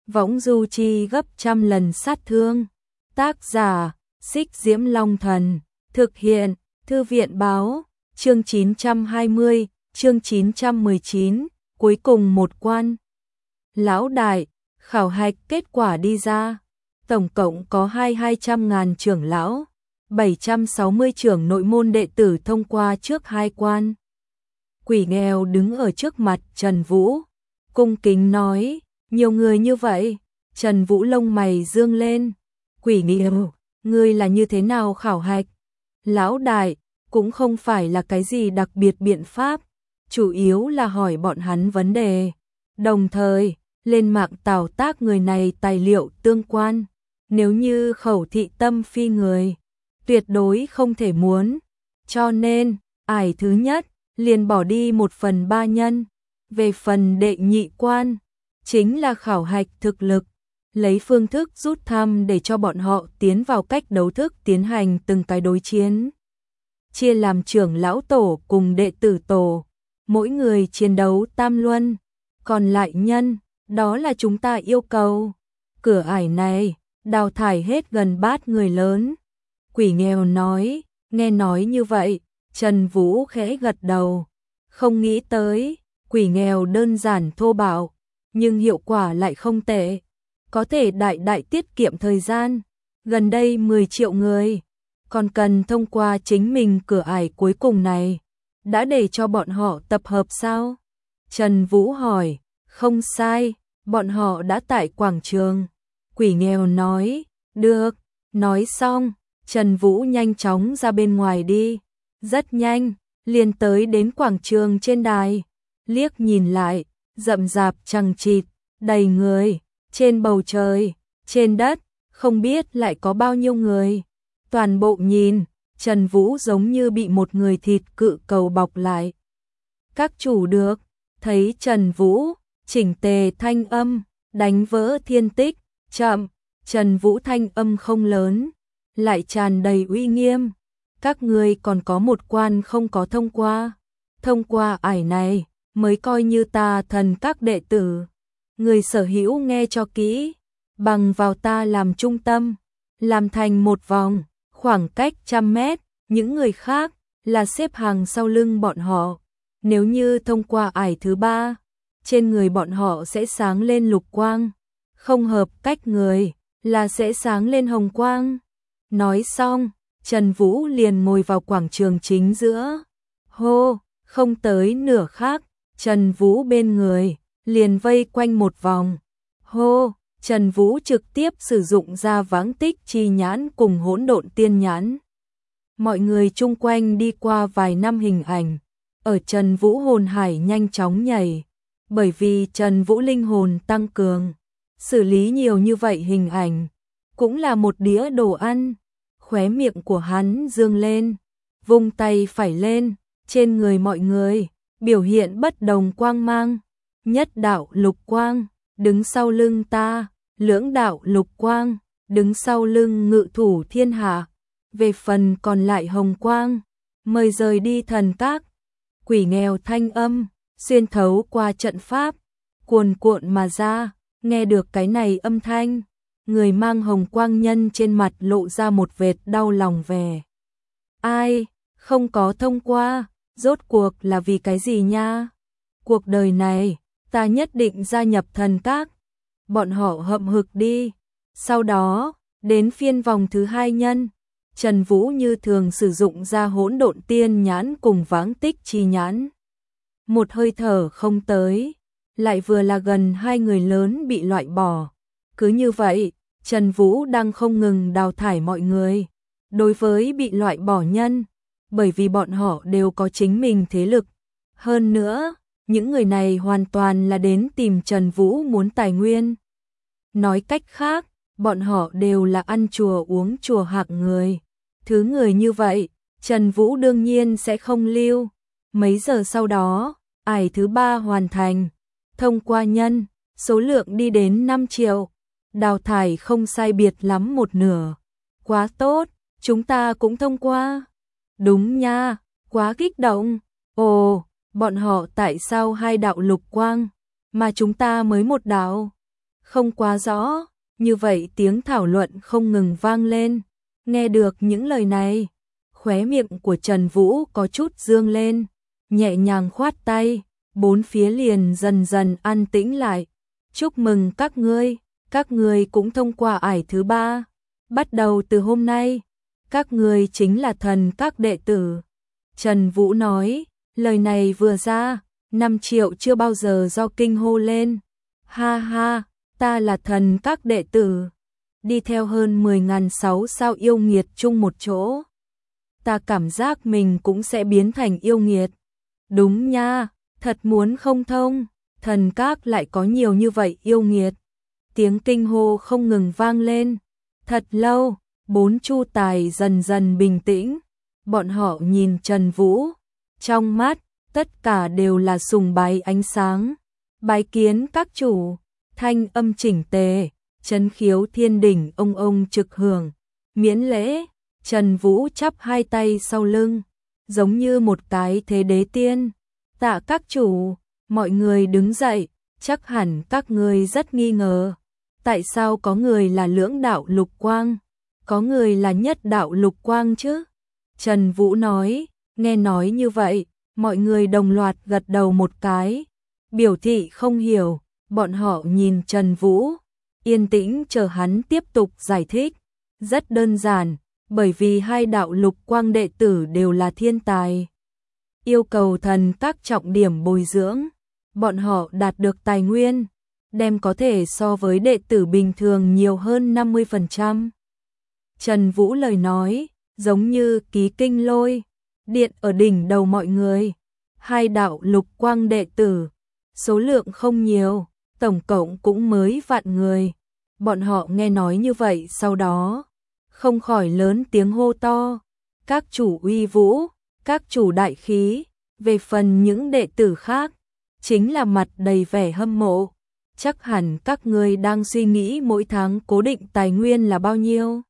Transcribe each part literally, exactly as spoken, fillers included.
võng du chi gấp trăm lần sát thương. Tác giả, Xích Diễm Long Thần, thực hiện, Thư viện báo, chương chín trăm hai mươi, chương chín trăm mười chín, cuối cùng một quan. Lão đại, khảo hạch kết quả đi ra, tổng cộng có hai hai trăm ngàn trưởng lão, bảy trăm sáu mươi trưởng nội môn đệ tử thông qua trước hai quan. Quỷ nghèo đứng ở trước mặt Trần Vũ, cung kính nói, nhiều người như vậy. Trần Vũ lông mày dương lên, quỷ nghèo, ngươi là như thế nào khảo hạch? Lão đại, cũng không phải là cái gì đặc biệt biện pháp, chủ yếu là hỏi bọn hắn vấn đề, đồng thời lên mạng tào tác người này tài liệu tương quan, nếu như khẩu thị tâm phi người, tuyệt đối không thể muốn, cho nên, ải thứ nhất, liền bỏ đi một phần ba nhân, về phần đệ nhị quan, chính là khảo hạch thực lực, lấy phương thức rút thăm để cho bọn họ tiến vào cách đấu thức tiến hành từng cái đối chiến. Chia làm trưởng lão tổ cùng đệ tử tổ, mỗi người chiến đấu tam luân, còn lại nhân, đó là chúng ta yêu cầu. Cửa ải này, đào thải hết gần bát người lớn. Quỷ nghèo nói, nghe nói như vậy, Trần Vũ khẽ gật đầu, không nghĩ tới, quỷ nghèo đơn giản thô bạo, nhưng hiệu quả lại không tệ, có thể đại đại tiết kiệm thời gian, gần đây mười triệu người, còn cần thông qua chính mình cửa ải cuối cùng này, đã để cho bọn họ tập hợp sao? Trần Vũ hỏi, không sai, bọn họ đã tại quảng trường. Quỷ nghèo nói, được, nói xong, Trần Vũ nhanh chóng ra bên ngoài đi, rất nhanh, liền tới đến quảng trường trên đài, liếc nhìn lại, rậm rạp chằng chịt, đầy người, trên bầu trời, trên đất, không biết lại có bao nhiêu người. Toàn bộ nhìn, Trần Vũ giống như bị một người thịt cự cầu bọc lại. Các chủ được, thấy Trần Vũ, chỉnh tề thanh âm, đánh vỡ thiên tích, chậm, Trần Vũ thanh âm không lớn, lại tràn đầy uy nghiêm. Các ngươi còn có một quan không có thông qua, thông qua ải này, mới coi như ta thần các đệ tử. Người sở hữu nghe cho kỹ, bằng vào ta làm trung tâm, làm thành một vòng, khoảng cách trăm mét, những người khác là xếp hàng sau lưng bọn họ. Nếu như thông qua ải thứ ba, trên người bọn họ sẽ sáng lên lục quang, không hợp cách người là sẽ sáng lên hồng quang. Nói xong, Trần Vũ liền ngồi vào quảng trường chính giữa. Hô, không tới nửa khắc, Trần Vũ bên người liền vây quanh một vòng. Hô, Trần Vũ trực tiếp sử dụng ra vãng tích chi nhãn cùng hỗn độn tiên nhãn. Mọi người chung quanh đi qua vài năm hình ảnh, ở Trần Vũ hồn hải nhanh chóng nhảy, bởi vì Trần Vũ linh hồn tăng cường, xử lý nhiều như vậy hình ảnh, cũng là một đĩa đồ ăn. Khóe miệng của hắn dương lên, vung tay phải lên, trên người mọi người biểu hiện bất đồng quang mang, nhất đạo lục quang, đứng sau lưng ta, lưỡng đạo lục quang, đứng sau lưng ngự thủ thiên hạ, về phần còn lại hồng quang, mời rời đi thần các. Quỷ nghèo thanh âm, xuyên thấu qua trận pháp, cuồn cuộn mà ra, nghe được cái này âm thanh, người mang hồng quang nhân trên mặt lộ ra một vệt đau lòng vẻ. Ai, không có thông qua, rốt cuộc là vì cái gì nha? Cuộc đời này, ta nhất định gia nhập thần các. Bọn họ hậm hực đi. Sau đó, đến phiên vòng thứ hai nhân, Trần Vũ như thường sử dụng ra hỗn độn tiên nhãn cùng vãng tích chi nhãn. Một hơi thở không tới, lại vừa là gần hai người lớn bị loại bỏ. Cứ như vậy, Trần Vũ đang không ngừng đào thải mọi người. Đối với bị loại bỏ nhân, bởi vì bọn họ đều có chính mình thế lực. Hơn nữa, những người này hoàn toàn là đến tìm Trần Vũ muốn tài nguyên. Nói cách khác, bọn họ đều là ăn chùa uống chùa hạng người. Thứ người như vậy, Trần Vũ đương nhiên sẽ không lưu. Mấy giờ sau đó, ải thứ ba hoàn thành. Thông qua nhân, số lượng đi đến năm triệu. Đào thải không sai biệt lắm một nửa. Quá tốt, chúng ta cũng thông qua. Đúng nha, quá kích động. Ồ, bọn họ tại sao hai đạo lục quang, mà chúng ta mới một đạo? Không quá rõ, như vậy tiếng thảo luận không ngừng vang lên. Nghe được những lời này, khóe miệng của Trần Vũ có chút dương lên, nhẹ nhàng khoát tay, bốn phía liền dần dần an tĩnh lại. Chúc mừng các ngươi, các ngươi cũng thông qua ải thứ ba. Bắt đầu từ hôm nay, các ngươi chính là thần các đệ tử. Trần Vũ nói, lời này vừa ra, năm triệu chưa bao giờ do kinh hô lên. Ha ha, ta là thần các đệ tử, đi theo hơn mười nghìn sáu sao yêu nghiệt chung một chỗ. Ta cảm giác mình cũng sẽ biến thành yêu nghiệt. Đúng nha, thật muốn không thông, thần các lại có nhiều như vậy yêu nghiệt. Tiếng kinh hô không ngừng vang lên. Thật lâu, bốn chu tài dần dần bình tĩnh. Bọn họ nhìn Trần Vũ, trong mắt, tất cả đều là sùng bái ánh sáng. Bái kiến các chủ, thanh âm chỉnh tề, trấn khiếu thiên đỉnh ông ông trực hưởng. Miễn lễ, Trần Vũ chắp hai tay sau lưng, giống như một cái thế đế tiên. Tạ các chủ, mọi người đứng dậy, chắc hẳn các ngươi rất nghi ngờ. Tại sao có người là lưỡng đạo lục quang, có người là nhất đạo lục quang chứ? Trần Vũ nói, nghe nói như vậy, mọi người đồng loạt gật đầu một cái, biểu thị không hiểu, bọn họ nhìn Trần Vũ, yên tĩnh chờ hắn tiếp tục giải thích. Rất đơn giản, bởi vì hai đạo lục quang đệ tử đều là thiên tài. Yêu cầu thần các trọng điểm bồi dưỡng, bọn họ đạt được tài nguyên, đem có thể so với đệ tử bình thường nhiều hơn năm mươi phần trăm. Trần Vũ lời nói, giống như ký kinh lôi, điện ở đỉnh đầu mọi người. Hai đạo lục quang đệ tử, số lượng không nhiều, tổng cộng cũng mới vạn người. Bọn họ nghe nói như vậy sau đó, không khỏi lớn tiếng hô to. Các chủ uy vũ, các chủ đại khí, về phần những đệ tử khác, chính là mặt đầy vẻ hâm mộ. Chắc hẳn các ngươi đang suy nghĩ mỗi tháng cố định tài nguyên là bao nhiêu.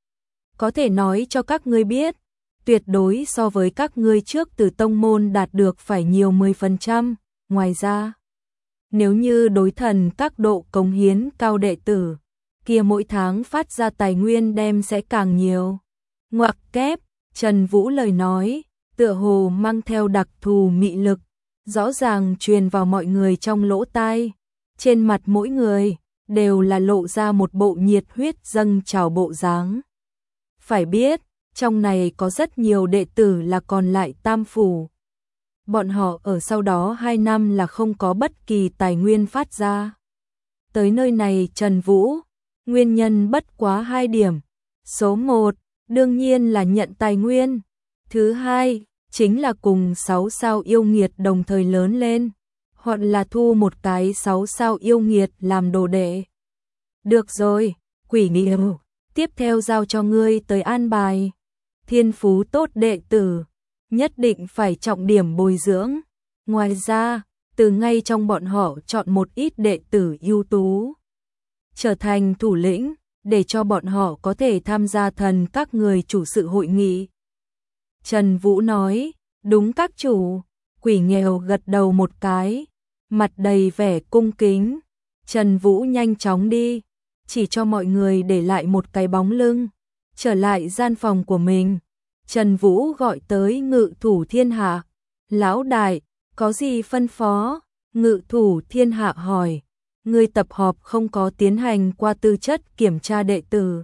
Có thể nói cho các ngươi biết, tuyệt đối so với các ngươi trước từ tông môn đạt được phải nhiều mười phần trăm. Ngoài ra, nếu như đối thần các độ cống hiến cao đệ tử, kia mỗi tháng phát ra tài nguyên đem sẽ càng nhiều. Ngoặc kép, Trần Vũ lời nói, tựa hồ mang theo đặc thù mị lực, rõ ràng truyền vào mọi người trong lỗ tai. Trên mặt mỗi người đều là lộ ra một bộ nhiệt huyết dâng trào bộ dáng. Phải biết, trong này có rất nhiều đệ tử là còn lại tam phủ. Bọn họ ở sau đó hai năm là không có bất kỳ tài nguyên phát ra. Tới nơi này Trần Vũ, nguyên nhân bất quá hai điểm. Số một, đương nhiên là nhận tài nguyên. Thứ hai, chính là cùng sáu sao yêu nghiệt đồng thời lớn lên, hoặc là thu một cái sáu sao yêu nghiệt làm đồ đệ. Được rồi, Quỷ Nghiêu, tiếp theo giao cho ngươi tới an bài. Thiên phú tốt đệ tử, nhất định phải trọng điểm bồi dưỡng. Ngoài ra, từ ngay trong bọn họ chọn một ít đệ tử ưu tú, trở thành thủ lĩnh, để cho bọn họ có thể tham gia thần các người chủ sự hội nghị. Trần Vũ nói, đúng các chủ. Quỷ Nghèo gật đầu một cái, mặt đầy vẻ cung kính. Trần Vũ nhanh chóng đi, chỉ cho mọi người để lại một cái bóng lưng, trở lại gian phòng của mình. Trần Vũ gọi tới Ngự Thủ Thiên Hạ. Lão đại, có gì phân phó? Ngự Thủ Thiên Hạ hỏi. Người tập họp không có tiến hành qua tư chất kiểm tra đệ tử.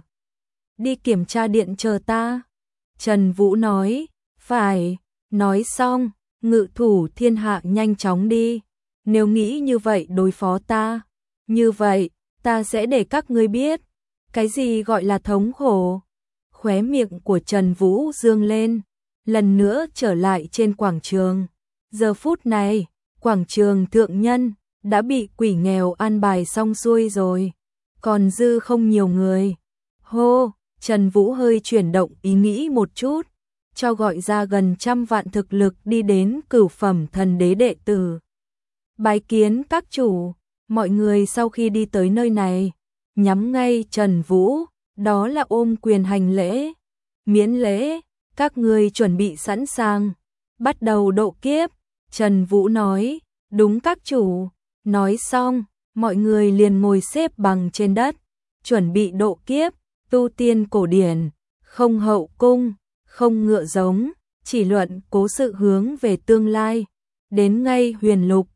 Đi kiểm tra điện chờ ta. Trần Vũ nói. Phải. Nói xong, Ngự Thủ Thiên Hạ nhanh chóng đi. Nếu nghĩ như vậy đối phó ta, như vậy, ta sẽ để các ngươi biết, cái gì gọi là thống khổ. Khóe miệng của Trần Vũ dương lên, lần nữa trở lại trên quảng trường. Giờ phút này, quảng trường thượng nhân đã bị Quỷ Nghèo an bài xong xuôi rồi, còn dư không nhiều người. Hô, Trần Vũ hơi chuyển động ý nghĩ một chút, cho gọi ra gần trăm vạn thực lực đi đến cửu phẩm thần đế đệ tử. Bái kiến các chủ. Mọi người sau khi đi tới nơi này, nhắm ngay Trần Vũ, đó là ôm quyền hành lễ. Miễn lễ, các ngươi chuẩn bị sẵn sàng, bắt đầu độ kiếp. Trần Vũ nói, đúng các chủ. Nói xong, mọi người liền ngồi xếp bằng trên đất, chuẩn bị độ kiếp, tu tiên cổ điển, không hậu cung, không ngựa giống, chỉ luận cố sự hướng về tương lai. Đến ngay huyền lục,